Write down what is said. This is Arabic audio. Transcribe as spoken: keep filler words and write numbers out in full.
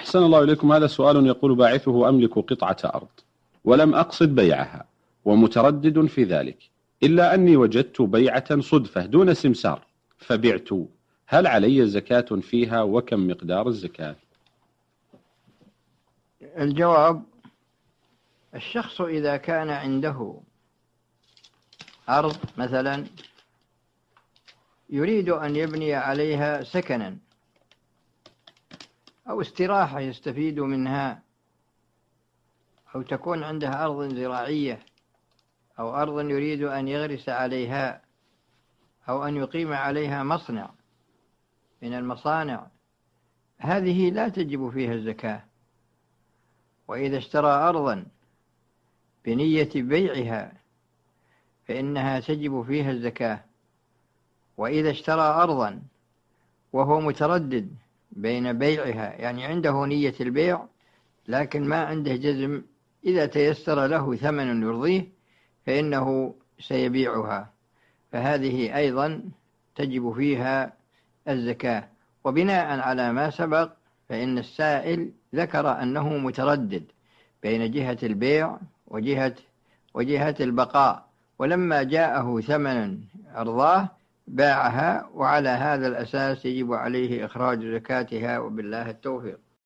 أحسن الله إليكم. هذا سؤال يقول باعثه: أملك قطعة أرض ولم أقصد بيعها ومتردد في ذلك، إلا أني وجدت بيعة صدفة دون سمسار فبعت، هل علي زكاة فيها وكم مقدار الزكاة؟ الجواب: الشخص إذا كان عنده أرض مثلا يريد أن يبني عليها سكنا أو استراحة يستفيد منها، أو تكون عنده أرض زراعية أو أرض يريد أن يغرس عليها أو أن يقيم عليها مصنع من المصانع، هذه لا تجب فيها الزكاة. وإذا اشترى أرضا بنية بيعها فإنها تجب فيها الزكاة. وإذا اشترى أرضا وهو متردد بين بيعها، يعني عنده نية البيع لكن ما عنده جزم، إذا تيسر له ثمن يرضيه فإنه سيبيعها، فهذه أيضا تجب فيها الزكاة. وبناء على ما سبق فإن السائل ذكر أنه متردد بين جهة البيع وجهة وجهة البقاء، ولما جاءه ثمن أرضاه باعها، وعلى هذا الأساس يجب عليه إخراج زكاتها، وبالله التوفيق.